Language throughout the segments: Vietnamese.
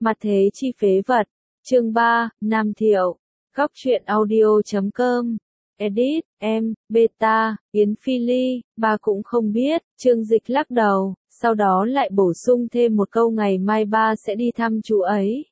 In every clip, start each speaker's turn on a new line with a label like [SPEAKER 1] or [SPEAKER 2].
[SPEAKER 1] Mặt thế chi phế vật. Chương 3, Nam Thiệu. Góc truyện audio.com. Edit, em, Beta, Yến Phi Ly, bà cũng không biết. Trương Dịch lắc đầu, sau đó lại bổ sung thêm một câu ngày mai ba sẽ đi thăm chú ấy.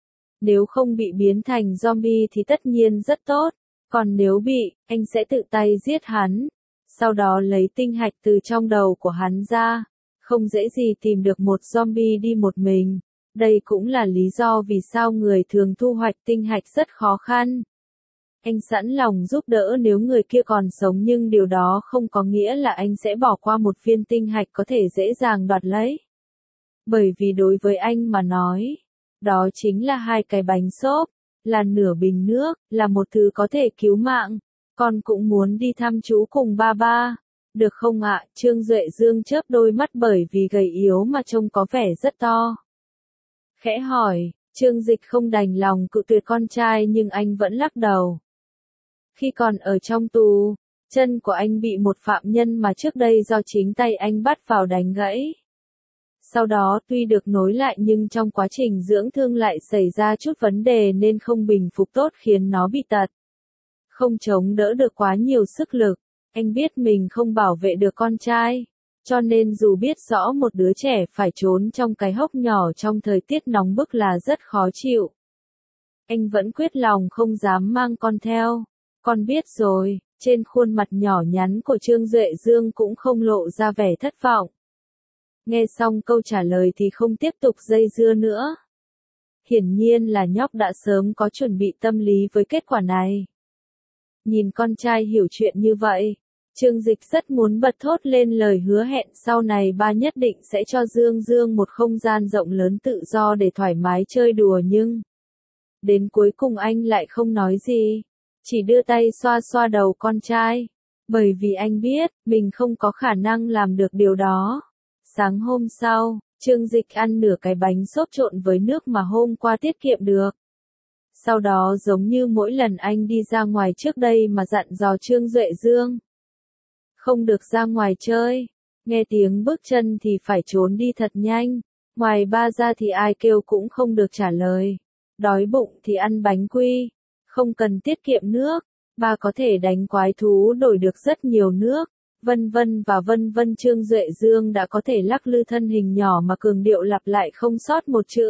[SPEAKER 1] Nếu không bị biến thành zombie thì tất nhiên rất tốt, còn nếu bị, anh sẽ tự tay giết hắn. Sau đó lấy tinh hạch từ trong đầu của hắn ra. Không dễ gì tìm được một zombie đi một mình. Đây cũng là lý do vì sao người thường thu hoạch tinh hạch rất khó khăn. Anh sẵn lòng giúp đỡ nếu người kia còn sống, nhưng điều đó không có nghĩa là anh sẽ bỏ qua một viên tinh hạch có thể dễ dàng đoạt lấy. Bởi vì đối với anh mà nói, đó chính là 2 cái bánh xốp, là nửa bình nước, là một thứ có thể cứu mạng. Con cũng muốn đi thăm chú cùng ba ba. Được không ạ? Trương Duệ Dương chớp đôi mắt bởi vì gầy yếu mà trông có vẻ rất to. Khẽ hỏi, Trương Dịch không đành lòng cự tuyệt con trai nhưng anh vẫn lắc đầu. Khi còn ở trong tù, chân của anh bị một phạm nhân mà trước đây do chính tay anh bắt vào đánh gãy. Sau đó tuy được nối lại nhưng trong quá trình dưỡng thương lại xảy ra chút vấn đề nên không bình phục tốt khiến nó bị tật. Không chống đỡ được quá nhiều sức lực, anh biết mình không bảo vệ được con trai. Cho nên dù biết rõ một đứa trẻ phải trốn trong cái hốc nhỏ trong thời tiết nóng bức là rất khó chịu, anh vẫn quyết lòng không dám mang con theo. Con biết rồi, trên khuôn mặt nhỏ nhắn của Trương Duệ Dương cũng không lộ ra vẻ thất vọng. Nghe xong câu trả lời thì không tiếp tục dây dưa nữa. Hiển nhiên là nhóc đã sớm có chuẩn bị tâm lý với kết quả này. Nhìn con trai hiểu chuyện như vậy, Trương Dịch rất muốn bật thốt lên lời hứa hẹn sau này ba nhất định sẽ cho Dương Dương một không gian rộng lớn tự do để thoải mái chơi đùa, nhưng đến cuối cùng anh lại không nói gì, chỉ đưa tay xoa xoa đầu con trai, bởi vì anh biết mình không có khả năng làm được điều đó. Sáng hôm sau, Trương Dịch ăn nửa cái bánh xốp trộn với nước mà hôm qua tiết kiệm được. Sau đó giống như mỗi lần anh đi ra ngoài trước đây mà dặn dò Trương Duệ Dương. Không được ra ngoài chơi, nghe tiếng bước chân thì phải trốn đi thật nhanh, ngoài ba ra thì ai kêu cũng không được trả lời. Đói bụng thì ăn bánh quy, không cần tiết kiệm nước, ba có thể đánh quái thú đổi được rất nhiều nước, vân vân và vân vân. Trương Duệ Dương đã có thể lắc lư thân hình nhỏ mà cường điệu lặp lại không sót một chữ.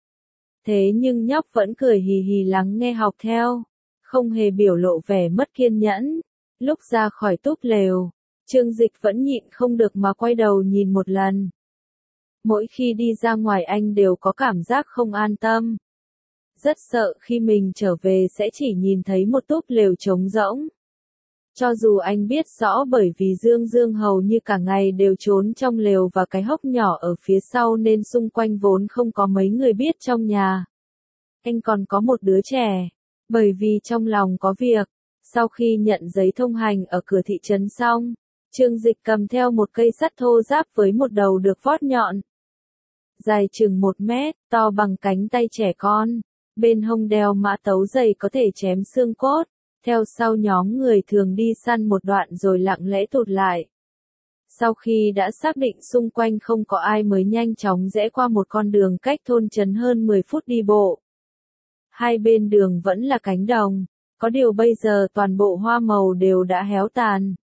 [SPEAKER 1] Thế nhưng nhóc vẫn cười hì hì lắng nghe học theo, không hề biểu lộ vẻ mất kiên nhẫn. Lúc ra khỏi túp lều, Trương Dịch vẫn nhịn không được mà quay đầu nhìn một lần. Mỗi khi đi ra ngoài anh đều có cảm giác không an tâm. Rất sợ khi mình trở về sẽ chỉ nhìn thấy một túp lều trống rỗng. Cho dù anh biết rõ bởi vì Dương Dương hầu như cả ngày đều trốn trong lều và cái hốc nhỏ ở phía sau nên xung quanh vốn không có mấy người biết trong nhà. Anh còn có một đứa trẻ, bởi vì trong lòng có việc. Sau khi nhận giấy thông hành ở cửa thị trấn xong, Trương Dịch cầm theo một cây sắt thô ráp với một đầu được vót nhọn. Dài chừng 1 mét, to bằng cánh tay trẻ con. Bên hông đeo mã tấu dày có thể chém xương cốt. Theo sau nhóm người thường đi săn một đoạn rồi lặng lẽ tụt lại. Sau khi đã xác định xung quanh không có ai mới nhanh chóng rẽ qua một con đường cách thôn trấn hơn 10 phút đi bộ. Hai bên đường vẫn là cánh đồng, có điều bây giờ toàn bộ hoa màu đều đã héo tàn.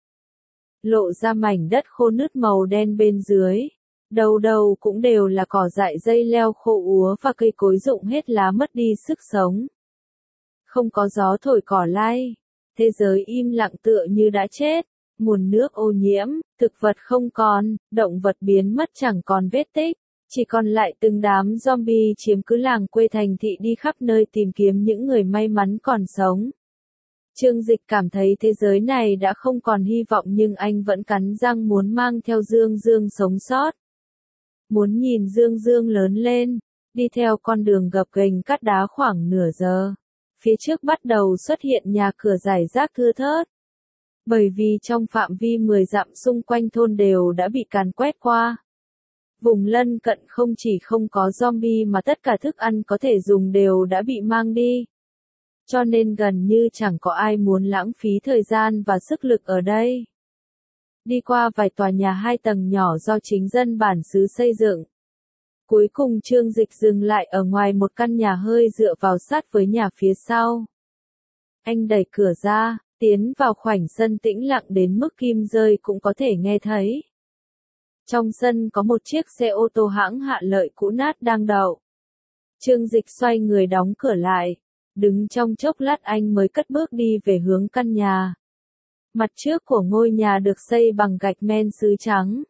[SPEAKER 1] Lộ ra mảnh đất khô nứt màu đen bên dưới. Đầu đầu cũng đều là cỏ dại dây leo khô úa và cây cối rụng hết lá mất đi sức sống. Không có gió thổi cỏ lay, thế giới im lặng tựa như đã chết, nguồn nước ô nhiễm, thực vật không còn, động vật biến mất chẳng còn vết tích, chỉ còn lại từng đám zombie chiếm cứ làng quê thành thị đi khắp nơi tìm kiếm những người may mắn còn sống. Trương Dịch cảm thấy thế giới này đã không còn hy vọng nhưng anh vẫn cắn răng muốn mang theo Dương Dương sống sót. Muốn nhìn Dương Dương lớn lên, đi theo con đường gập ghềnh cát đá khoảng nửa giờ. Phía trước bắt đầu xuất hiện nhà cửa rải rác thưa thớt. Bởi vì trong phạm vi 10 dặm xung quanh thôn đều đã bị càn quét qua. Vùng lân cận không chỉ không có zombie mà tất cả thức ăn có thể dùng đều đã bị mang đi. Cho nên gần như chẳng có ai muốn lãng phí thời gian và sức lực ở đây. Đi qua vài tòa nhà 2 tầng nhỏ do chính dân bản xứ xây dựng. Cuối cùng Trương Dịch dừng lại ở ngoài một căn nhà hơi dựa vào sát với nhà phía sau. Anh đẩy cửa ra, tiến vào khoảnh sân tĩnh lặng đến mức kim rơi cũng có thể nghe thấy. Trong sân có một chiếc xe ô tô hãng Hạ Lợi cũ nát đang đậu. Trương Dịch xoay người đóng cửa lại, đứng trong chốc lát anh mới cất bước đi về hướng căn nhà. Mặt trước của ngôi nhà được xây bằng gạch men sứ trắng.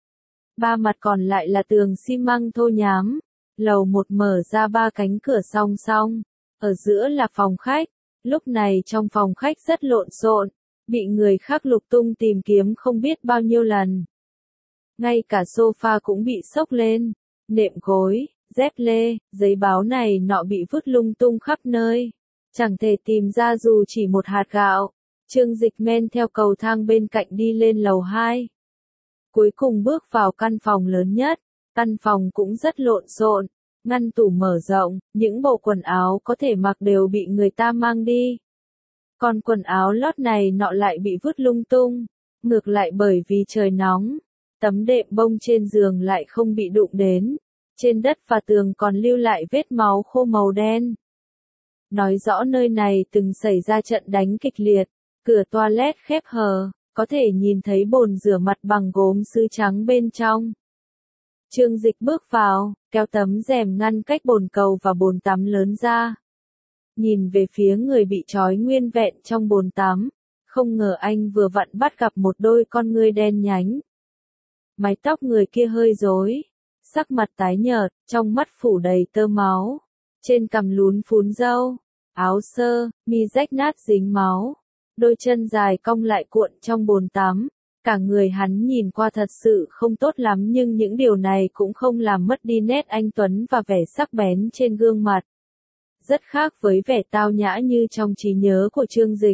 [SPEAKER 1] Ba mặt còn lại là tường xi măng thô nhám. Lầu 1 mở ra 3 cánh cửa song song. Ở giữa là phòng khách. Lúc này trong phòng khách rất lộn xộn, bị người khác lục tung tìm kiếm không biết bao nhiêu lần. Ngay cả sofa cũng bị xốc lên, nệm gối, dép lê, giấy báo này nọ bị vứt lung tung khắp nơi. Chẳng thể tìm ra dù chỉ một hạt gạo. Trương Dịch men theo cầu thang bên cạnh đi lên lầu 2. Cuối cùng bước vào căn phòng lớn nhất. Căn phòng cũng rất lộn xộn. Ngăn tủ mở rộng, những bộ quần áo có thể mặc đều bị người ta mang đi. Còn quần áo lót này nọ lại bị vứt lung tung. Ngược lại bởi vì trời nóng, tấm đệm bông trên giường lại không bị đụng đến. Trên đất và tường còn lưu lại vết máu khô màu đen. Nói rõ nơi này từng xảy ra trận đánh kịch liệt. Cửa toilet khép hờ, có thể nhìn thấy bồn rửa mặt bằng gốm sứ trắng bên trong. Trương Dịch bước vào, kéo tấm rèm ngăn cách bồn cầu và bồn tắm lớn ra. Nhìn về phía người bị trói nguyên vẹn trong bồn tắm, không ngờ anh vừa vặn bắt gặp một đôi con ngươi đen nhánh. Mái tóc người kia hơi rối, sắc mặt tái nhợt, trong mắt phủ đầy tơ máu, trên cằm lún phún râu, áo sơ, mi rách nát dính máu, đôi chân dài cong lại cuộn trong bồn tắm. Cả người hắn nhìn qua thật sự không tốt lắm nhưng những điều này cũng không làm mất đi nét anh tuấn và vẻ sắc bén trên gương mặt. Rất khác với vẻ tao nhã như trong trí nhớ của Trương Dịch.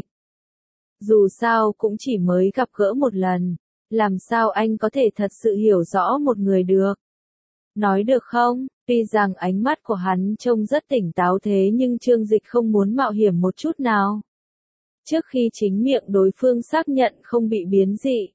[SPEAKER 1] Dù sao cũng chỉ mới gặp gỡ một lần, làm sao anh có thể thật sự hiểu rõ một người được. Nói được không, tuy rằng ánh mắt của hắn trông rất tỉnh táo thế nhưng Trương Dịch không muốn mạo hiểm một chút nào. Trước khi chính miệng đối phương xác nhận không bị biến dị,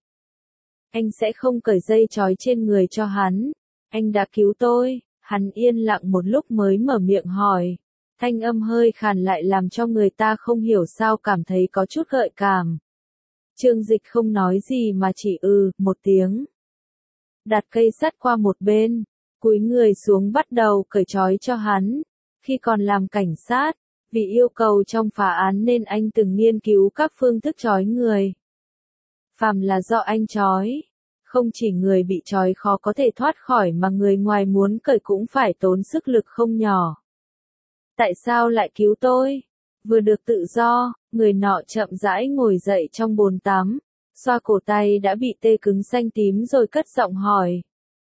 [SPEAKER 1] anh sẽ không cởi dây trói trên người cho hắn. Anh đã cứu tôi. Hắn yên lặng một lúc mới mở miệng hỏi. Thanh âm hơi khàn lại làm cho người ta không hiểu sao cảm thấy có chút gợi cảm. Trương Dịch không nói gì mà chỉ một tiếng. Đặt cây sắt qua một bên, cúi người xuống bắt đầu cởi trói cho hắn. Khi còn làm cảnh sát, vì yêu cầu trong phá án nên anh từng nghiên cứu các phương thức trói người. Phàm là do anh trói, không chỉ người bị trói khó có thể thoát khỏi mà người ngoài muốn cởi cũng phải tốn sức lực không nhỏ. Tại sao lại cứu tôi? Vừa được tự do, người nọ chậm rãi ngồi dậy trong bồn tắm, xoa cổ tay đã bị tê cứng xanh tím rồi cất giọng hỏi.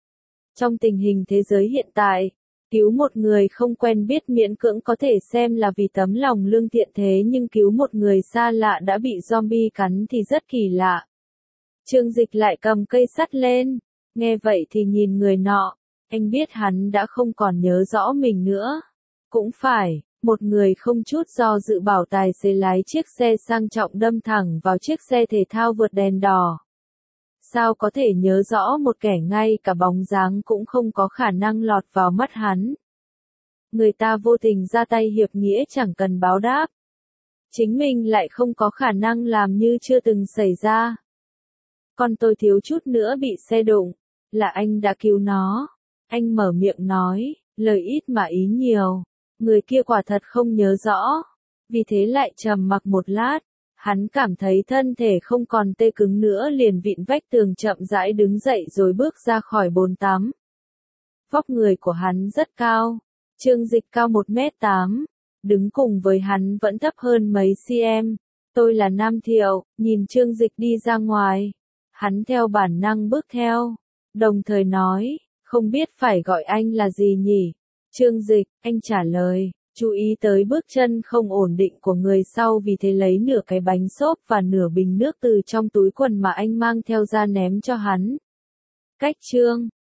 [SPEAKER 1] Trong tình hình thế giới hiện tại, cứu một người không quen biết miễn cưỡng có thể xem là vì tấm lòng lương thiện thế nhưng cứu một người xa lạ đã bị zombie cắn thì rất kỳ lạ. Trương Dịch lại cầm cây sắt lên, nghe vậy thì nhìn người nọ, anh biết hắn đã không còn nhớ rõ mình nữa. Cũng phải, một người không chút do dự bảo tài xế lái chiếc xe sang trọng đâm thẳng vào chiếc xe thể thao vượt đèn đỏ. Sao có thể nhớ rõ một kẻ ngay cả bóng dáng cũng không có khả năng lọt vào mắt hắn. Người ta vô tình ra tay hiệp nghĩa chẳng cần báo đáp. Chính mình lại không có khả năng làm như chưa từng xảy ra. Con tôi thiếu chút nữa bị xe đụng, là anh đã cứu nó. Anh mở miệng nói, lời ít mà ý nhiều. Người kia quả thật không nhớ rõ. Vì thế lại trầm mặc một lát. Hắn cảm thấy thân thể không còn tê cứng nữa liền vịn vách tường chậm rãi đứng dậy rồi bước ra khỏi bồn tắm. Vóc người của hắn rất cao. Trương Dịch cao 1m8. Đứng cùng với hắn vẫn thấp hơn mấy cm. Tôi là Nam Thiệu, nhìn Trương Dịch đi ra ngoài. Hắn theo bản năng bước theo. Đồng thời nói, không biết phải gọi anh là gì nhỉ? Trương Dịch, anh trả lời. Chú ý tới bước chân không ổn định của người sau vì thế lấy nửa cái bánh xốp và nửa bình nước từ trong túi quần mà anh mang theo ra ném cho hắn. Cách chương